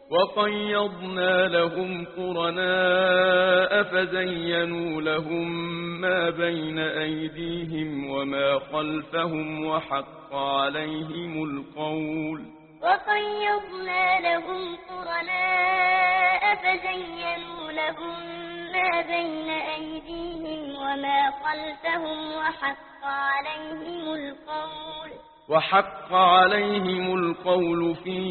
وقيضنا لهم قرناء فزينوا لهم ما بين أيديهم وما خلفهم وقيضنا لهم قرناء فزينوا لهم ما بين أيديهم وما خلفهم وحق عليهم القول في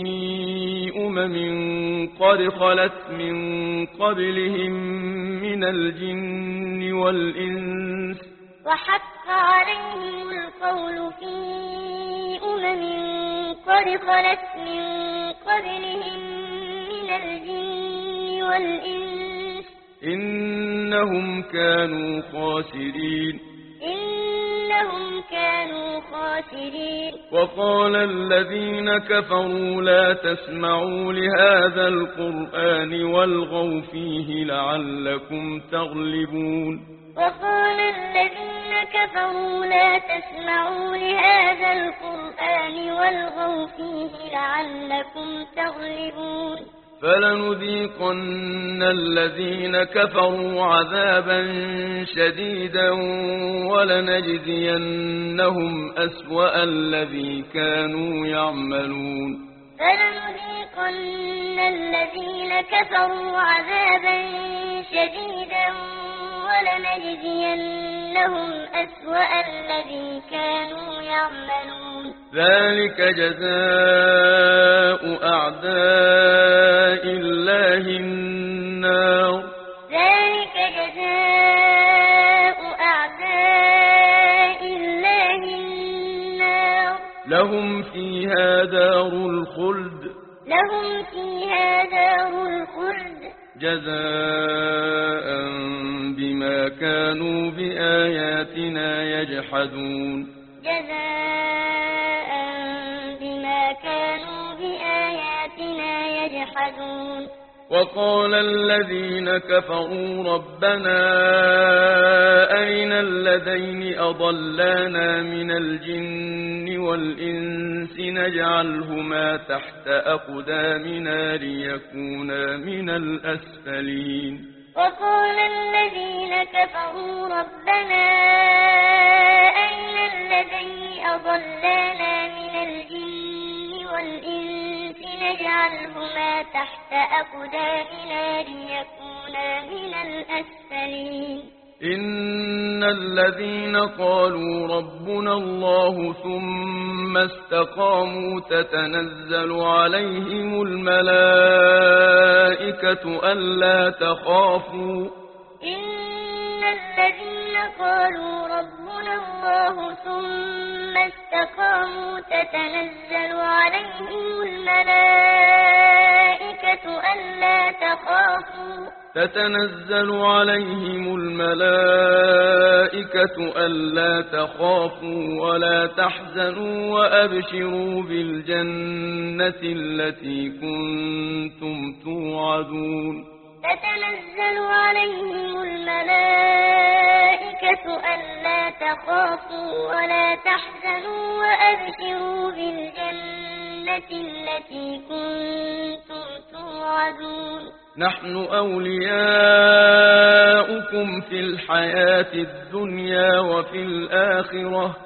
قد خلت من قبلهم من الجن والإنس وحق عليهم القول في قد خلت من قبلهم من الجن والإنس إنهم كانوا خاسرين وقال الذين كفروا لا تسمعوا لهذا القرآن والغوا فيه لعلكم تغلبون وقال الذين كفروا لا تسمعوا لهذا القرآن والغوا فيه لعلكم تغلبون فلنذيقن الذين كفروا عذابا شديدا ولنجزينهم أسوأ الذي كانوا يعملون فلنذيقن الذين كفروا عذابا شديدا ولنجزينهم أسوأ الذي كانوا يعملون ذلك جزاء أعداء الله النار لهم فيها دار الخلد جزاء بما كانوا بآياتنا يجحدون وقال الذين كفروا ربنا أرنا الذين أضلانا من الجن والإنس نجعلهما تحت أقدامنا ليكونا من الأسفلين وقال الذين كفروا ربنا أرنا الذين أضلانا من الجن والإنس نجعلهما تحت أقدامنا ليكونا من الأسفلين إن الذين قالوا ربنا الله ثم استقاموا تتنزل عليهم الملائكة ألا تخافوا إن الذين قالوا ربنا الله ثم استقاموا تتنزل عليهم الملائكة ألا تخافوا ولا تحزنوا وأبشروا بالجنة التي كنتم توعدون تتنزل عليهم الملائكة ألا تخافوا ولا تحزنوا وأبشروا بالجنة التي كنتم توعدون نحن أولياؤكم في الحياة الدنيا وفي الآخرة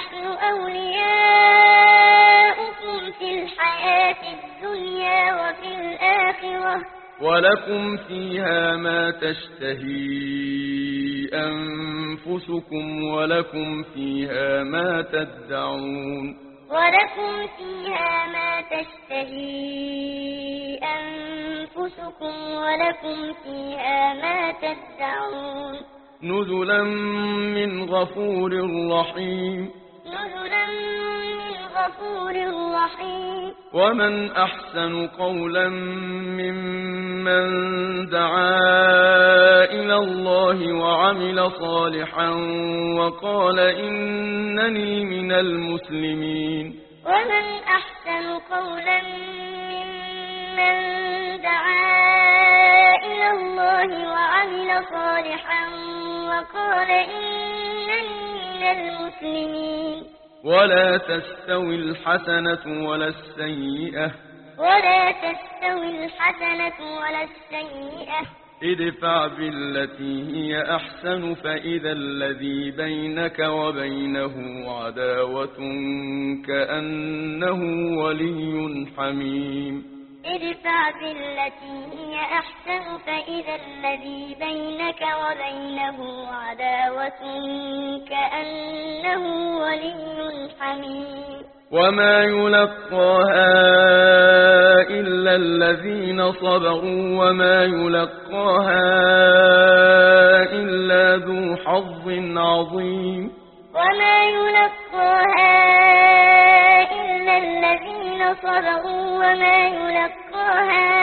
ولكم فيها ما تشتهي أنفسكم ولكم فيها ما تدعون نزلا من غفور رحيم ومن أحسن قولا ممن دعا إلى الله وعمل صالحا وقال إنني من المسلمين ومن أحسن قولا ممن دعا إلى الله وعمل صالحا وقال إنني من المسلمين ولا تستوي الحسنة ولا السيئة ولا تستوي الحسنة ولا السيئة ادفع بالتي هي أحسن فإذا الذي بينك وبينه عداوة كأنه ولي حميم ادفع بالتي هي أحسن فإذا الذي بينك وبينه عداوة كأنه ولي حميم وما يلقاها إلا الذين صبروا وما يلقاها إلا ذو حظ عظيم وما يلقاها إلا الذين صبروا وما يلقاها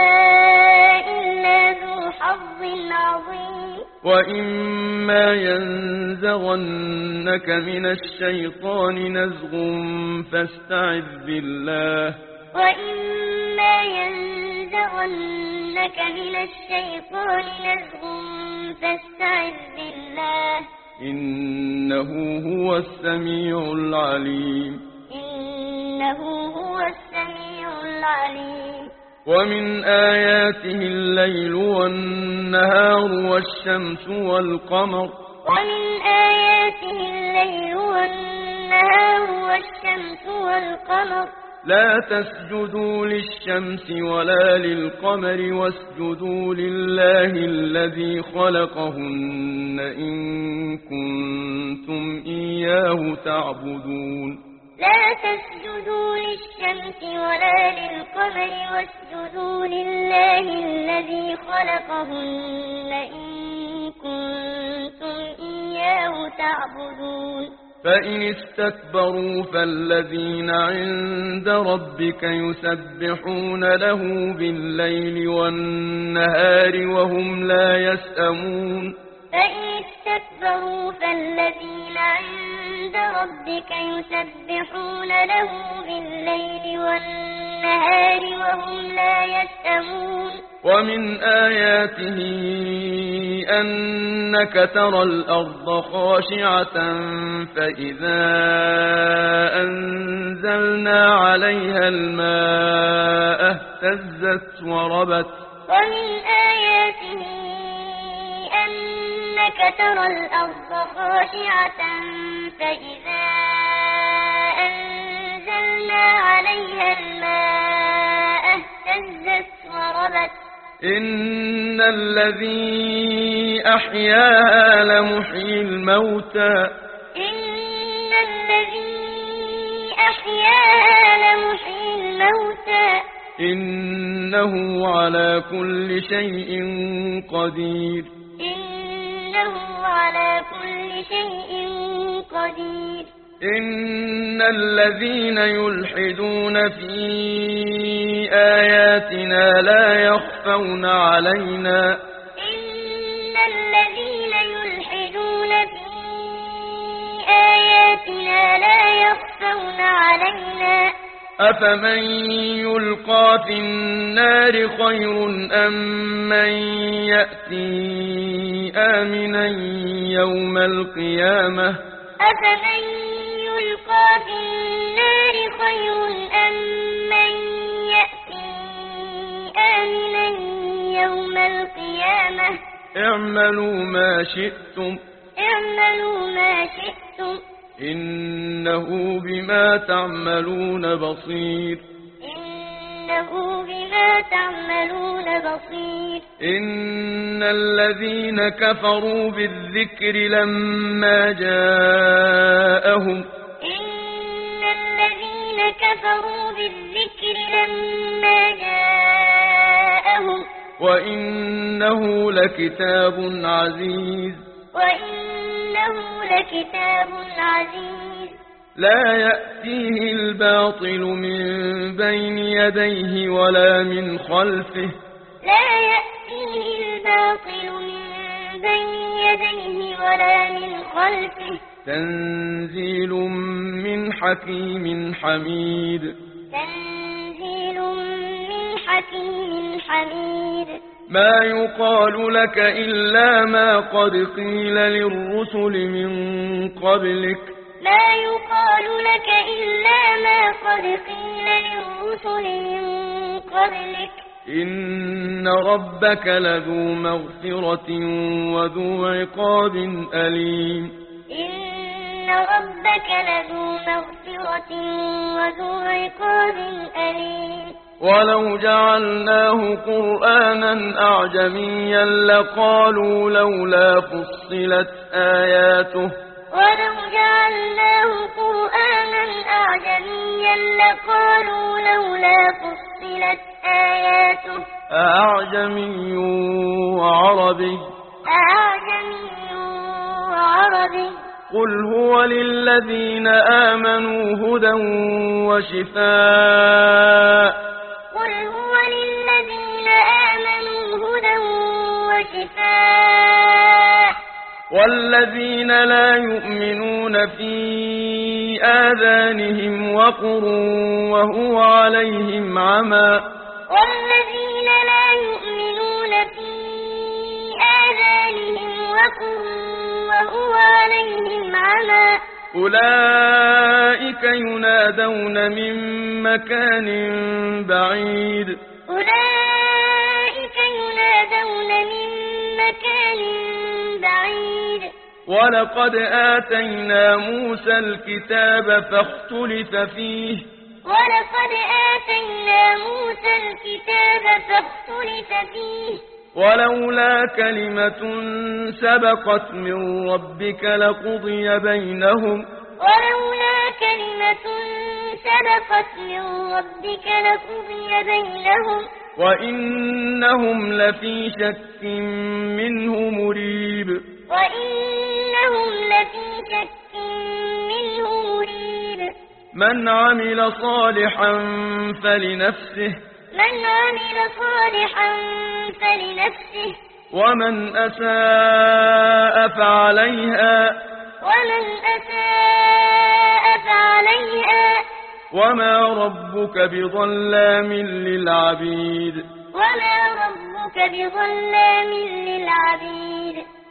إلا ذو حظ عظيم وإما ينزغنك من الشيطان نزغ فاستعذ بالله وإما ينزغنك من الشيطان نزغ فاستعذ بالله إنه هو السميع العليم إنه هو السميع العليم ومن آياته الليل والنهار والشمس والقمر ومن آياته الليل والنهار والشمس والقمر لا تسجدوا للشمس ولا للقمر واسجدوا لله الذي خلقهن إن كنتم إياه تعبدون لا تسجدوا للشمس ولا للقمر واسجدوا لله الذي خلقهن إن كنتم إياه تعبدون فإن استكبروا فالذين عند ربك يسبحون له بالليل والنهار وهم لا يسأمون فإن استكبروا فالذين عند ربك يسبحون له بالليل والنهار وهم لا يسأمون ومن آياته أنك ترى الأرض خاشعة فإذا أنزلنا عليها الماء اهتزت وربت ومن آياته أنك ترى الأرض خاشعة فإذا أنزلنا عليها الماء اهتزت وربت إن الذي أحياها لمحيي الموتى إن الذي أحياها لمحيي الموتى إنه على كل شيء قدير إنه على كل شيء قدير إن الذين يلحدون في آياتنا لا يخفون علينا إن الذين يلحدون في آياتنا لا يخفون علينا أفمن يلقى في النار خير أم من يأتي آمنا يوم القيامة أفمن يلقى في النار خير أم من يأتي آمنا يوم القيامة اعملوا ما شئتم اعملوا ما شئتم إنه بما تعملون بصير إنه بما تعملون بصير إن الذين كفروا بالذكر لما جاءهم إن الذين كفروا بالذكر لما جاءهم وإنه لكتاب عزيز وإنه لكتاب عزيز لا يأتيه الباطل من بين يديه ولا من خلفه لا يأتيه الباطل من بين يديه ولا من خلفه تنزيل من حكيم حميد تنزيل من حكيم حميد ما يقال لك إلا ما قد قيل للرسل من قبلك ما يقال لك إلا ما قد قيل للرسل من قبلك إن ربك لذو مغفرة وذو عقاب أليم إن ربك لذو مغفرة وذو عقاب أليم ولو جعلناه قرآنا أعجميا لقالوا لولا فصلت آياته ولو جعلناه قرآنا أعجميا لقالوا لولا فصلت آياته أعجمي وعربي أعجمي وعربي قل هو للذين آمنوا هدى وشفاء قل هو للذين آمنوا هدى وشفاء والذين لا يؤمنون في آذانهم وقر وهو عليهم عمى والذين لا يؤمنون في آذانهم وقر وهو عليهم عمى أولئك ينادون من مكان بعيد أولئك ينادون من مكان بعيد ولقد آتينا موسى الكتاب فاختلف فيه ولقد آتينا موسى الكتاب فاختلف فيه ولولا كلمة سبقت من ربك لقضي بينهم ولولا كلمة سبقت من ربك لقضي بينهم وإنهم لفي شك منه مريب وإنهم لفي شك منه مريب من عمل صالحا فلنفسه من عمل صالحا فلنفسه ومن أساء فعليها ومن أساء فعليها وما ربك بظلام للعبيد وما ربك بظلام للعبيد